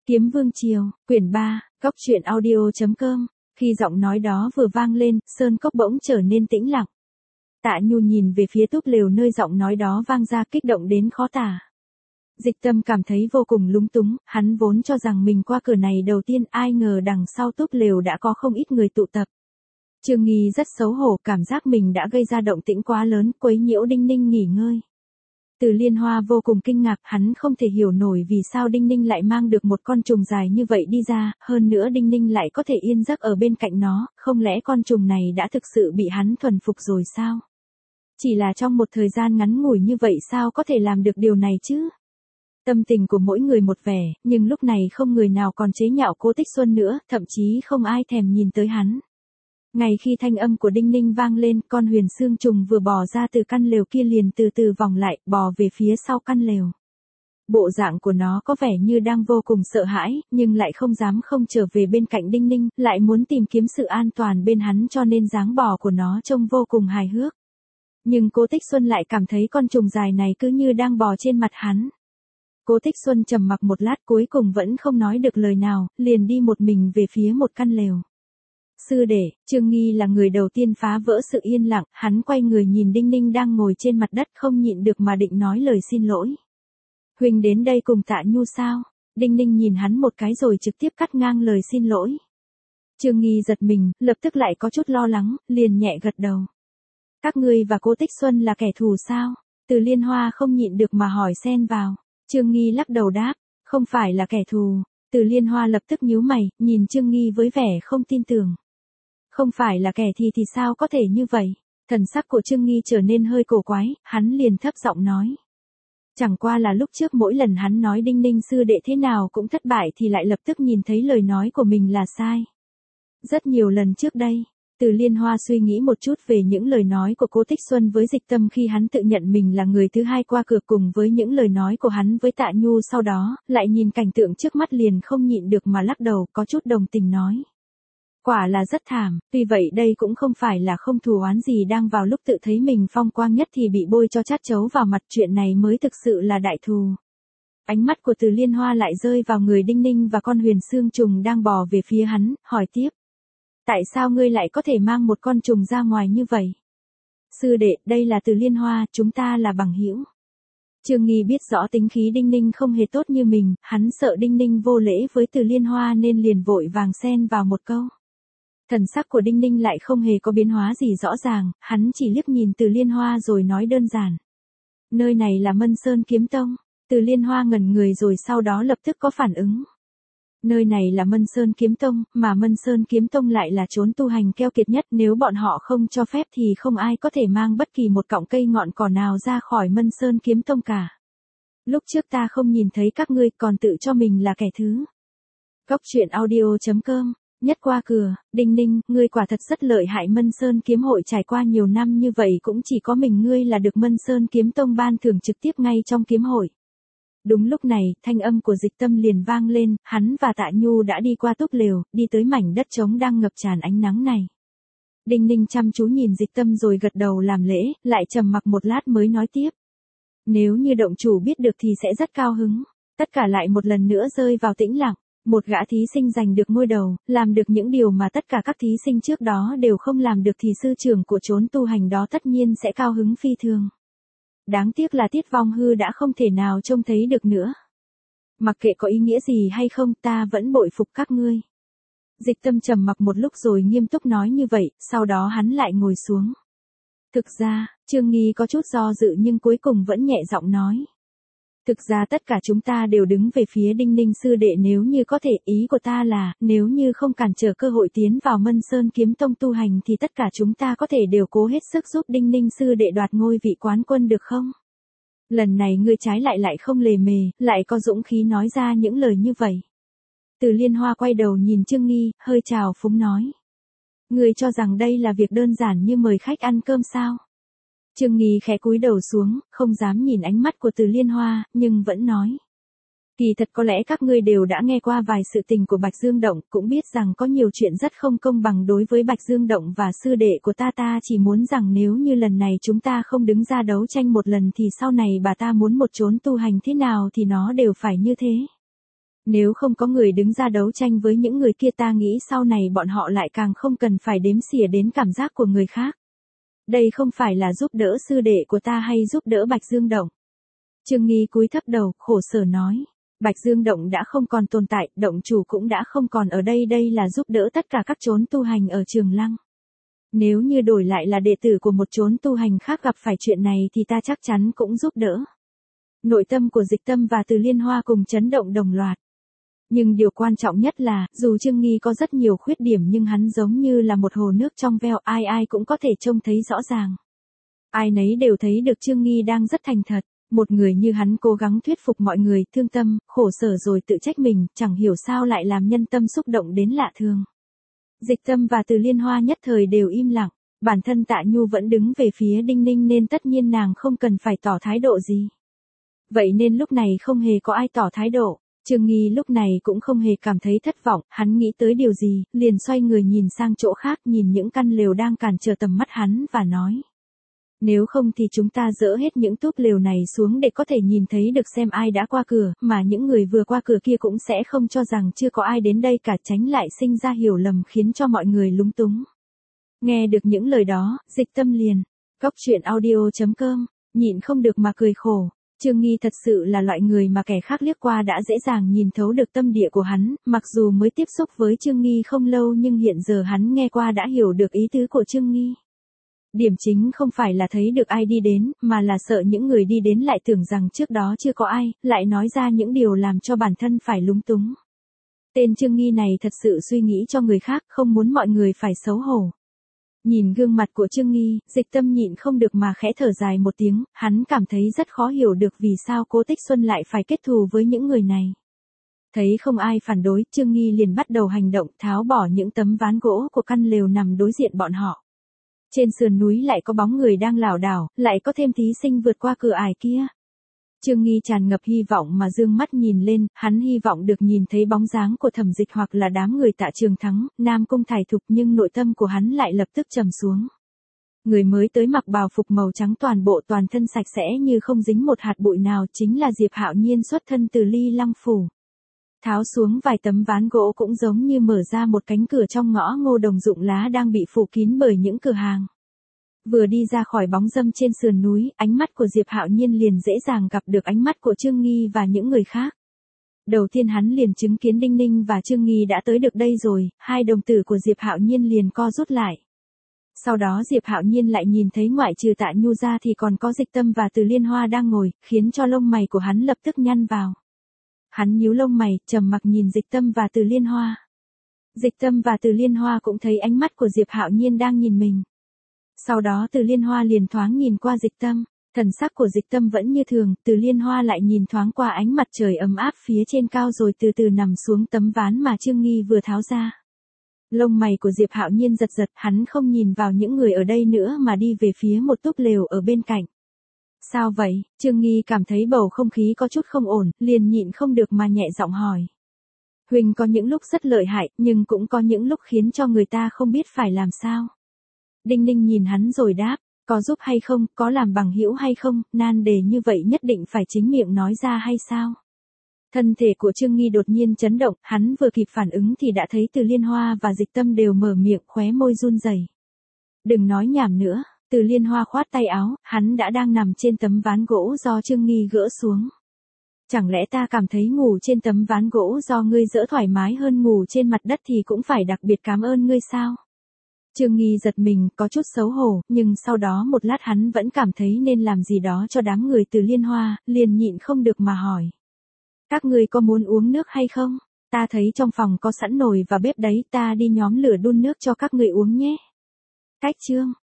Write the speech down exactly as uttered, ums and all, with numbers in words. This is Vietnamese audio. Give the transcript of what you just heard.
Kiếm Vương Triều, quyển ba, góc truyện audio chấm com. Khi giọng nói đó vừa vang lên, sơn cốc bỗng trở nên tĩnh lặng. Tạ Nhu nhìn về phía túp lều nơi giọng nói đó vang ra, kích động đến khó tả. Dịch Tâm cảm thấy vô cùng lúng túng, hắn vốn cho rằng mình qua cửa này đầu tiên, ai ngờ đằng sau túp lều đã có không ít người tụ tập. Trương Nghi rất xấu hổ, cảm giác mình đã gây ra động tĩnh quá lớn, quấy nhiễu Đinh Ninh nghỉ ngơi. Từ Liên Hoa vô cùng kinh ngạc, hắn không thể hiểu nổi vì sao Đinh Ninh lại mang được một con trùng dài như vậy đi ra, hơn nữa Đinh Ninh lại có thể yên giấc ở bên cạnh nó, không lẽ con trùng này đã thực sự bị hắn thuần phục rồi sao? Chỉ là trong một thời gian ngắn ngủi như vậy sao có thể làm được điều này chứ? Tâm tình của mỗi người một vẻ, nhưng lúc này không người nào còn chế nhạo Cố Tích Xuân nữa, thậm chí không ai thèm nhìn tới hắn. Ngay khi thanh âm của Đinh Ninh vang lên, con huyền xương trùng vừa bò ra từ căn lều kia liền từ từ vòng lại, bò về phía sau căn lều. Bộ dạng của nó có vẻ như đang vô cùng sợ hãi, nhưng lại không dám không trở về bên cạnh Đinh Ninh, lại muốn tìm kiếm sự an toàn bên hắn, cho nên dáng bò của nó trông vô cùng hài hước. Nhưng Cố Tích Xuân lại cảm thấy con trùng dài này cứ như đang bò trên mặt hắn. Cố Tích Xuân trầm mặc một lát, cuối cùng vẫn không nói được lời nào, liền đi một mình về phía một căn lều. Sư đệ, Trương Nghi là người đầu tiên phá vỡ sự yên lặng, hắn quay người nhìn Đinh Ninh đang ngồi trên mặt đất, không nhịn được mà định nói lời xin lỗi. Huynh đến đây cùng Tạ Nhu sao? Đinh Ninh nhìn hắn một cái rồi trực tiếp cắt ngang lời xin lỗi. Trương Nghi giật mình, lập tức lại có chút lo lắng, liền nhẹ gật đầu. Các ngươi và Cố Tích Xuân là kẻ thù sao? Từ Liên Hoa không nhịn được mà hỏi xen vào. Trương Nghi lắc đầu đáp, không phải là kẻ thù. Từ Liên Hoa lập tức nhíu mày, nhìn Trương Nghi với vẻ không tin tưởng. Không phải là kẻ thì thì sao có thể như vậy? Thần sắc của Trương Nghi trở nên hơi cổ quái, hắn liền thấp giọng nói. Chẳng qua là lúc trước mỗi lần hắn nói Đinh Ninh sư đệ thế nào cũng thất bại thì lại lập tức nhìn thấy lời nói của mình là sai. Rất nhiều lần trước đây, Từ Liên Hoa suy nghĩ một chút về những lời nói của Cố Tích Xuân với Dịch Tâm khi hắn tự nhận mình là người thứ hai qua cửa, cùng với những lời nói của hắn với Tạ Nhu sau đó, lại nhìn cảnh tượng trước mắt liền không nhịn được mà lắc đầu, có chút đồng tình nói. Quả là rất thảm, tuy vậy đây cũng không phải là không thù oán gì, đang vào lúc tự thấy mình phong quang nhất thì bị bôi cho chát chấu vào mặt, chuyện này mới thực sự là đại thù. Ánh mắt của Từ Liên Hoa lại rơi vào người Đinh Ninh và con huyền xương trùng đang bò về phía hắn, hỏi tiếp. Tại sao ngươi lại có thể mang một con trùng ra ngoài như vậy? Sư đệ, đây là Từ Liên Hoa, chúng ta là bằng hữu. Trương Nghi biết rõ tính khí Đinh Ninh không hề tốt như mình, hắn sợ Đinh Ninh vô lễ với Từ Liên Hoa nên liền vội vàng xen vào một câu. Thần sắc của Đinh Ninh lại không hề có biến hóa gì rõ ràng, hắn chỉ liếc nhìn Từ Liên Hoa rồi nói đơn giản. Nơi này là Mân Sơn Kiếm Tông. Từ Liên Hoa ngẩn người rồi sau đó lập tức có phản ứng. Nơi này là Mân Sơn Kiếm Tông, mà Mân Sơn Kiếm Tông lại là chốn tu hành keo kiệt nhất, nếu bọn họ không cho phép thì không ai có thể mang bất kỳ một cọng cây ngọn cỏ nào ra khỏi Mân Sơn Kiếm Tông cả. Lúc trước ta không nhìn thấy các ngươi còn tự cho mình là kẻ thứ. Góc truyện audio chấm com. Nhất qua cửa, Đinh Ninh, ngươi quả thật rất lợi hại. Mân Sơn Kiếm Hội trải qua nhiều năm như vậy cũng chỉ có mình ngươi là được Mân Sơn Kiếm Tông ban thưởng trực tiếp ngay trong kiếm hội. Đúng lúc này, thanh âm của Dịch Tâm liền vang lên, hắn và Tạ Nhu đã đi qua túp lều, đi tới mảnh đất trống đang ngập tràn ánh nắng này. Đinh Ninh chăm chú nhìn Dịch Tâm rồi gật đầu làm lễ, lại trầm mặc một lát mới nói tiếp. Nếu như động chủ biết được thì sẽ rất cao hứng. Tất cả lại một lần nữa rơi vào tĩnh lặng. Một gã thí sinh giành được ngôi đầu, làm được những điều mà tất cả các thí sinh trước đó đều không làm được thì sư trưởng của chốn tu hành đó tất nhiên sẽ cao hứng phi thường. Đáng tiếc là Tiết Vong Hư đã không thể nào trông thấy được nữa. Mặc kệ có ý nghĩa gì hay không, ta vẫn bội phục các ngươi. Dịch Tâm trầm mặc một lúc rồi nghiêm túc nói như vậy, sau đó hắn lại ngồi xuống. Thực ra, Trương Nghi có chút do dự nhưng cuối cùng vẫn nhẹ giọng nói. Thực ra tất cả chúng ta đều đứng về phía Đinh Ninh sư đệ, nếu như có thể, ý của ta là, nếu như không cản trở cơ hội tiến vào Mân Sơn Kiếm Tông tu hành thì tất cả chúng ta có thể đều cố hết sức giúp Đinh Ninh sư đệ đoạt ngôi vị quán quân được không? Lần này ngươi trái lại lại không lề mề, lại có dũng khí nói ra những lời như vậy. Từ Liên Hoa quay đầu nhìn Trương Nghi, hơi trào phúng nói. Ngươi cho rằng đây là việc đơn giản như mời khách ăn cơm sao? Trương Nghi khẽ cúi đầu xuống, không dám nhìn ánh mắt của Từ Liên Hoa, nhưng vẫn nói. Kỳ thật có lẽ các ngươi đều đã nghe qua vài sự tình của Bạch Dương Động, cũng biết rằng có nhiều chuyện rất không công bằng đối với Bạch Dương Động và sư đệ của ta. Ta chỉ muốn rằng nếu như lần này chúng ta không đứng ra đấu tranh một lần thì sau này bà ta muốn một chốn tu hành thế nào thì nó đều phải như thế. Nếu không có người đứng ra đấu tranh với những người kia ta nghĩ sau này bọn họ lại càng không cần phải đếm xỉa đến cảm giác của người khác. Đây không phải là giúp đỡ sư đệ của ta hay giúp đỡ Bạch Dương Động. Trương Nghi cúi thấp đầu, khổ sở nói. Bạch Dương Động đã không còn tồn tại, động chủ cũng đã không còn ở đây, đây là giúp đỡ tất cả các chốn tu hành ở Trường Lăng. Nếu như đổi lại là đệ tử của một chốn tu hành khác gặp phải chuyện này thì ta chắc chắn cũng giúp đỡ. Nội tâm của Dịch Tâm và Từ Liên Hoa cùng chấn động đồng loạt. Nhưng điều quan trọng nhất là, dù Trương Nghi có rất nhiều khuyết điểm nhưng hắn giống như là một hồ nước trong veo, ai ai cũng có thể trông thấy rõ ràng. Ai nấy đều thấy được Trương Nghi đang rất thành thật. Một người như hắn cố gắng thuyết phục mọi người, thương tâm, khổ sở rồi tự trách mình, chẳng hiểu sao lại làm nhân tâm xúc động đến lạ thường. Dịch Tâm và Từ Liên Hoa nhất thời đều im lặng, bản thân Tạ Nhu vẫn đứng về phía Đinh Ninh nên tất nhiên nàng không cần phải tỏ thái độ gì. Vậy nên lúc này không hề có ai tỏ thái độ, Trương Nghi lúc này cũng không hề cảm thấy thất vọng, hắn nghĩ tới điều gì, liền xoay người nhìn sang chỗ khác, nhìn những căn lều đang cản trở tầm mắt hắn và nói. Nếu không thì chúng ta dỡ hết những túp lều này xuống để có thể nhìn thấy được xem ai đã qua cửa, mà những người vừa qua cửa kia cũng sẽ không cho rằng chưa có ai đến đây cả, tránh lại sinh ra hiểu lầm khiến cho mọi người lúng túng. Nghe được những lời đó, Dịch Tâm liền, Cóc Truyện Audio chấm com, nhịn không được mà cười khổ. Trương Nghi thật sự là loại người mà kẻ khác liếc qua đã dễ dàng nhìn thấu được tâm địa của hắn, mặc dù mới tiếp xúc với Trương Nghi không lâu nhưng hiện giờ hắn nghe qua đã hiểu được ý tứ của Trương Nghi. Điểm chính không phải là thấy được ai đi đến, mà là sợ những người đi đến lại tưởng rằng trước đó chưa có ai, lại nói ra những điều làm cho bản thân phải lúng túng. Tên Trương Nghi này thật sự suy nghĩ cho người khác, không muốn mọi người phải xấu hổ. Nhìn gương mặt của Trương Nghi, Dịch Tâm nhịn không được mà khẽ thở dài một tiếng, hắn cảm thấy rất khó hiểu được vì sao Cố Tích Xuân lại phải kết thù với những người này. Thấy không ai phản đối, Trương Nghi liền bắt đầu hành động, tháo bỏ những tấm ván gỗ của căn lều nằm đối diện bọn họ. Trên sườn núi lại có bóng người đang lảo đảo, lại có thêm thí sinh vượt qua cửa ải kia. Trương Nghi tràn ngập hy vọng mà dương mắt nhìn lên, hắn hy vọng được nhìn thấy bóng dáng của Thẩm Dịch hoặc là đám người Tạ Trường Thắng, Nam Cung Thải Thục, nhưng nội tâm của hắn lại lập tức trầm xuống. Người mới tới mặc bào phục màu trắng toàn bộ toàn thân sạch sẽ như không dính một hạt bụi nào, chính là Diệp Hạo Nhiên xuất thân từ Ly Lăng Phủ. Tháo xuống vài tấm ván gỗ cũng giống như mở ra một cánh cửa trong ngõ Ngô Đồng Dụng Lá đang bị phủ kín bởi những cửa hàng. Vừa đi ra khỏi bóng râm trên sườn núi, ánh mắt của Diệp Hạo Nhiên liền dễ dàng gặp được ánh mắt của Trương Nghi và những người khác. Đầu tiên hắn liền chứng kiến Đinh Ninh và Trương Nghi đã tới được đây rồi, hai đồng tử của Diệp Hạo Nhiên liền co rút lại. Sau đó Diệp Hạo Nhiên lại nhìn thấy ngoại trừ Tạ Nhu ra thì còn có Dịch Tâm và Từ Liên Hoa đang ngồi, khiến cho lông mày của hắn lập tức nhăn vào. Hắn nhíu lông mày, trầm mặc nhìn Dịch Tâm và Từ Liên Hoa. Dịch Tâm và Từ Liên Hoa cũng thấy ánh mắt của Diệp Hạo Nhiên đang nhìn mình. Sau đó Từ Liên Hoa liền thoáng nhìn qua Dịch Tâm, thần sắc của Dịch Tâm vẫn như thường, Từ Liên Hoa lại nhìn thoáng qua ánh mặt trời ấm áp phía trên cao rồi từ từ nằm xuống tấm ván mà Trương Nghi vừa tháo ra. Lông mày của Diệp Hạo Nhiên giật giật, hắn không nhìn vào những người ở đây nữa mà đi về phía một túp lều ở bên cạnh. Sao vậy? Trương Nghi cảm thấy bầu không khí có chút không ổn, liền nhịn không được mà nhẹ giọng hỏi. Huỳnh có những lúc rất lợi hại, nhưng cũng có những lúc khiến cho người ta không biết phải làm sao. Đinh Ninh nhìn hắn rồi đáp, có giúp hay không, có làm bằng hữu hay không, nan đề như vậy nhất định phải chính miệng nói ra hay sao? Thân thể của Trương Nghi đột nhiên chấn động, hắn vừa kịp phản ứng thì đã thấy Từ Liên Hoa và Dịch Tâm đều mở miệng, khóe môi run rẩy. Đừng nói nhảm nữa. Từ Liên Hoa khoát tay áo, hắn đã đang nằm trên tấm ván gỗ do Trương Nghi gỡ xuống. Chẳng lẽ ta cảm thấy ngủ trên tấm ván gỗ do ngươi dỡ thoải mái hơn ngủ trên mặt đất thì cũng phải đặc biệt cảm ơn ngươi sao? Trương Nghi giật mình, có chút xấu hổ, nhưng sau đó một lát hắn vẫn cảm thấy nên làm gì đó cho đám người Từ Liên Hoa, liền nhịn không được mà hỏi. Các ngươi có muốn uống nước hay không? Ta thấy trong phòng có sẵn nồi và bếp đấy, ta đi nhóm lửa đun nước cho các ngươi uống nhé. Cách chương